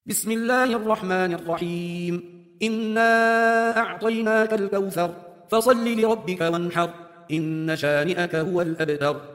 بسم الله الرحمن الرحيم. إنا أعطيناك الكوثر فصل لربك وانحر إن شانئك هو الأبتر.